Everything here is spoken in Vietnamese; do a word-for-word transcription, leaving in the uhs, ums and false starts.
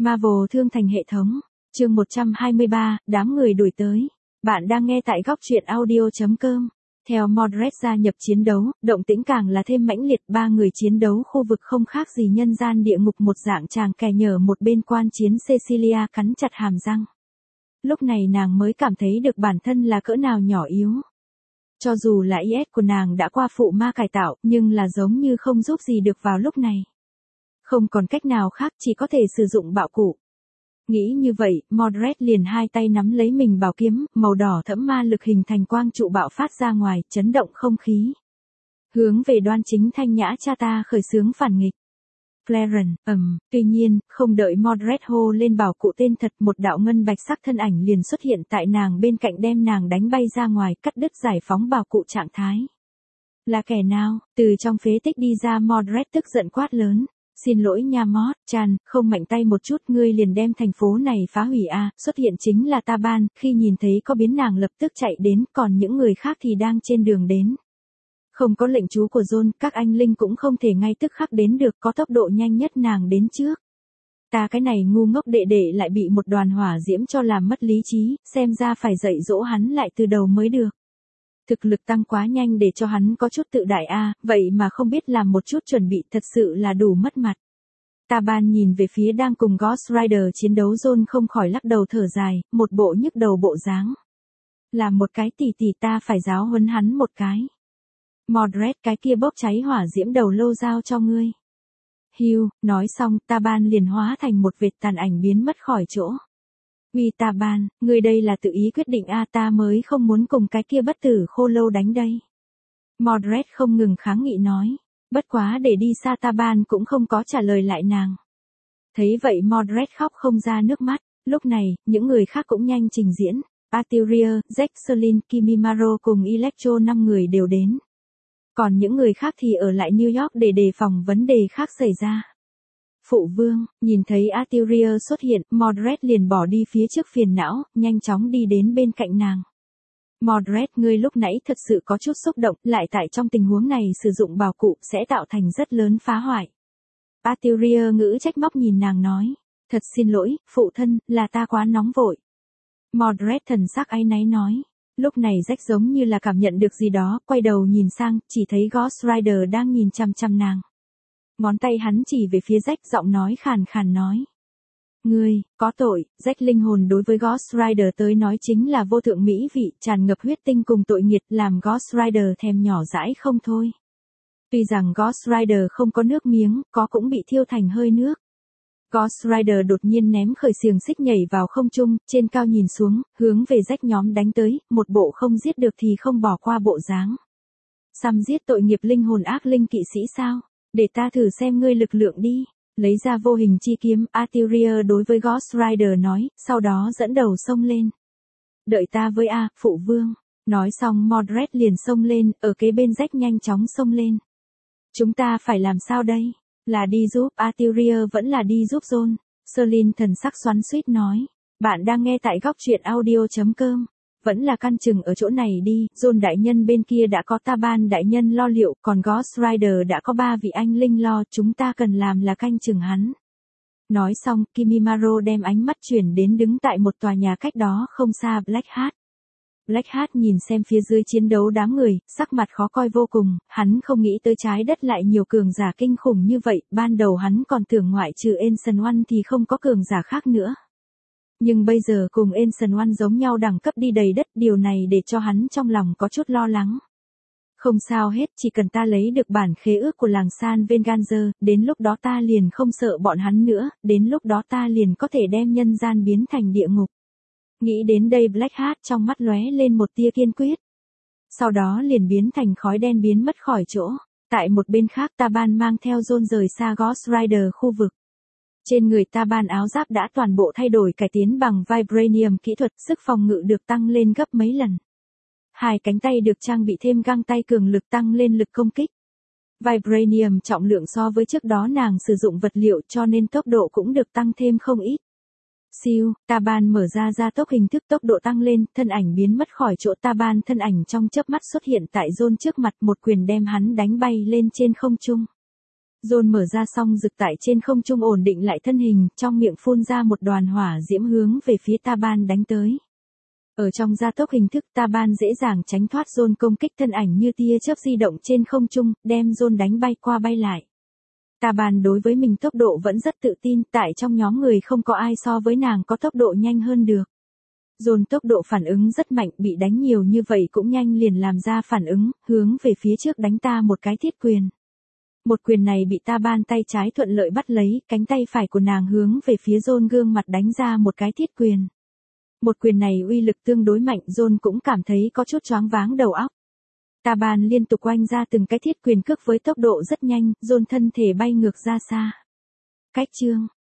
Marvel Thương Thành hệ thống, chương một trăm hai mươi ba, đám người đuổi tới. Bạn đang nghe tại góc truyện audio chấm com. Theo Mordred gia nhập chiến đấu, động tĩnh càng là thêm mãnh liệt, ba người chiến đấu khu vực không khác gì nhân gian địa ngục, một dạng chàng kẻ nhở một bên quan chiến Cecilia cắn chặt hàm răng. Lúc này nàng mới cảm thấy được bản thân là cỡ nào nhỏ yếu. Cho dù là i ét của nàng đã qua phụ ma cải tạo, nhưng là giống như không giúp gì được vào lúc này. Không còn cách nào khác, chỉ có thể sử dụng bạo cụ. Nghĩ như vậy, Mordred liền hai tay nắm lấy mình bảo kiếm, màu đỏ thẫm ma lực hình thành quang trụ bạo phát ra ngoài, chấn động không khí. Hướng về Đoan Chính Thanh Nhã cha ta khởi xướng phản nghịch. Clarence, ầm, tuy nhiên, không đợi Mordred hô lên bảo cụ tên thật, một đạo ngân bạch sắc thân ảnh liền xuất hiện tại nàng bên cạnh, đem nàng đánh bay ra ngoài, cắt đứt giải phóng bảo cụ trạng thái. Là kẻ nào? Từ trong phế tích đi ra Mordred tức giận quát lớn. Xin lỗi nha Mord, Chan, không mạnh tay một chút ngươi liền đem thành phố này phá hủy à, xuất hiện chính là Taban, khi nhìn thấy có biến nàng lập tức chạy đến, còn những người khác thì đang trên đường đến. Không có lệnh chú của John, các anh linh cũng không thể ngay tức khắc đến được, có tốc độ nhanh nhất nàng đến trước. Ta cái này ngu ngốc đệ đệ lại bị một đoàn hỏa diễm cho làm mất lý trí, xem ra phải dạy dỗ hắn lại từ đầu mới được. Thực lực tăng quá nhanh để cho hắn có chút tự đại a, vậy mà không biết làm một chút chuẩn bị, thật sự là đủ mất mặt. Taban nhìn về phía đang cùng Ghost Rider chiến đấu John, không khỏi lắc đầu thở dài, một bộ nhức đầu bộ dáng. Là một cái tỷ tỷ, ta phải giáo huấn hắn một cái. Mordred, cái kia bốc cháy hỏa diễm đầu lâu giao cho ngươi. Hugh, nói xong, Taban liền hóa thành một vệt tàn ảnh biến mất khỏi chỗ. Uy Taban, ngươi đây là tự ý quyết định a, ta mới không muốn cùng cái kia bất tử khô lâu đánh đây. Mordred không ngừng kháng nghị nói. Bất quá để đi xa Taban cũng không có trả lời lại nàng. Thấy vậy Mordred khóc không ra nước mắt. Lúc này, những người khác cũng nhanh trình diễn. Artyria, Jack, Selin, Kimimaro cùng Electro năm người đều đến. Còn những người khác thì ở lại New York để đề phòng vấn đề khác xảy ra. Phụ vương, nhìn thấy Artyria xuất hiện, Mordred liền bỏ đi phía trước phiền não, nhanh chóng đi đến bên cạnh nàng. Mordred, ngươi lúc nãy thật sự có chút xúc động, lại tại trong tình huống này sử dụng bảo cụ sẽ tạo thành rất lớn phá hoại. Artyria ngữ trách móc nhìn nàng nói. Thật xin lỗi, phụ thân, là ta quá nóng vội. Mordred thần sắc áy náy nói. Lúc này Jack giống như là cảm nhận được gì đó, quay đầu nhìn sang, chỉ thấy Ghost Rider đang nhìn chăm chăm nàng. Ngón tay hắn chỉ về phía Jack, giọng nói khàn khàn nói. Ngươi, có tội. Jack linh hồn đối với Ghost Rider tới nói chính là vô thượng mỹ vị, tràn ngập huyết tinh cùng tội nghiệt, làm Ghost Rider thèm nhỏ dãi không thôi. Tuy rằng Ghost Rider không có nước miếng, có cũng bị thiêu thành hơi nước. Ghost Rider đột nhiên ném khởi xiềng xích nhảy vào không trung, trên cao nhìn xuống, hướng về Jack nhóm đánh tới, một bộ không giết được thì không bỏ qua bộ dáng. Xăm giết tội nghiệp linh hồn ác linh kỵ sĩ sao? Để ta thử xem ngươi lực lượng đi. Lấy ra vô hình chi kiếm, Artyria đối với Ghost Rider nói, sau đó dẫn đầu xông lên. Đợi ta với A, phụ vương. Nói xong Mordred liền xông lên, ở kế bên Jack nhanh chóng xông lên. Chúng ta phải làm sao đây? Là đi giúp Artyria vẫn là đi giúp John? Selin thần sắc xoắn xuýt nói. Bạn đang nghe tại góc truyện audio chấm com. Vẫn là căn chừng ở chỗ này đi, John đại nhân bên kia đã có Taban đại nhân lo liệu, còn Ghost Rider đã có ba vị anh linh lo, chúng ta cần làm là canh chừng hắn. Nói xong, Kimimaro đem ánh mắt chuyển đến đứng tại một tòa nhà cách đó không xa Blackheart. Blackheart nhìn xem phía dưới chiến đấu đám người, sắc mặt khó coi vô cùng, hắn không nghĩ tới trái đất lại nhiều cường giả kinh khủng như vậy, ban đầu hắn còn tưởng ngoại trừ Ancient One thì không có cường giả khác nữa. Nhưng bây giờ cùng Ancient One giống nhau đẳng cấp đi đầy đất, điều này để cho hắn trong lòng có chút lo lắng. Không sao hết, chỉ cần ta lấy được bản khế ước của làng San Venganzer, đến lúc đó ta liền không sợ bọn hắn nữa, đến lúc đó ta liền có thể đem nhân gian biến thành địa ngục. Nghĩ đến đây Blackheart trong mắt lóe lên một tia kiên quyết. Sau đó liền biến thành khói đen biến mất khỏi chỗ. Tại một bên khác Taban mang theo John rời xa Ghost Rider khu vực. Trên người Taban áo giáp đã toàn bộ thay đổi cải tiến bằng Vibranium kỹ thuật, sức phòng ngự được tăng lên gấp mấy lần. Hai cánh tay được trang bị thêm găng tay cường lực tăng lên lực công kích. Vibranium trọng lượng so với trước đó nàng sử dụng vật liệu cho nên tốc độ cũng được tăng thêm không ít. Siêu, Taban mở ra gia tốc hình thức, tốc độ tăng lên, thân ảnh biến mất khỏi chỗ. Taban thân ảnh trong chớp mắt xuất hiện tại John trước mặt, một quyền đem hắn đánh bay lên trên không trung. John mở ra song rực tại trên không trung ổn định lại thân hình, trong miệng phun ra một đoàn hỏa diễm hướng về phía Taban đánh tới. Ở trong gia tốc hình thức, Taban dễ dàng tránh thoát John công kích, thân ảnh như tia chớp di động trên không trung, đem John đánh bay qua bay lại. Taban đối với mình tốc độ vẫn rất tự tin, tại trong nhóm người không có ai so với nàng có tốc độ nhanh hơn được. John tốc độ phản ứng rất mạnh, bị đánh nhiều như vậy cũng nhanh liền làm ra phản ứng, hướng về phía trước đánh ta một cái thiết quyền. Một quyền này bị Taban tay trái thuận lợi bắt lấy, cánh tay phải của nàng hướng về phía John gương mặt đánh ra một cái thiết quyền. Một quyền này uy lực tương đối mạnh, John cũng cảm thấy có chút choáng váng đầu óc. Taban liên tục oanh ra từng cái thiết quyền cước với tốc độ rất nhanh, John thân thể bay ngược ra xa. Cách chương